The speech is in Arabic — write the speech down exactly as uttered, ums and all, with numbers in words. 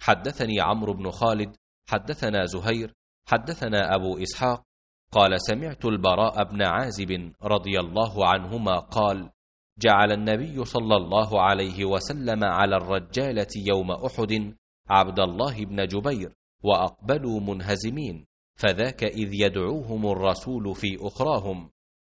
حدثني عمرو بن خالد حدثنا زهير حدثنا أبو إسحاق قال سمعت البراء بن عازب رضي الله عنهما قال جعل النبي صلى الله عليه وسلم على الرجالة يوم أحد عبد الله بن جبير وأقبلوا منهزمين، فذاك إذ يدعوهم الرسول في أخراهم،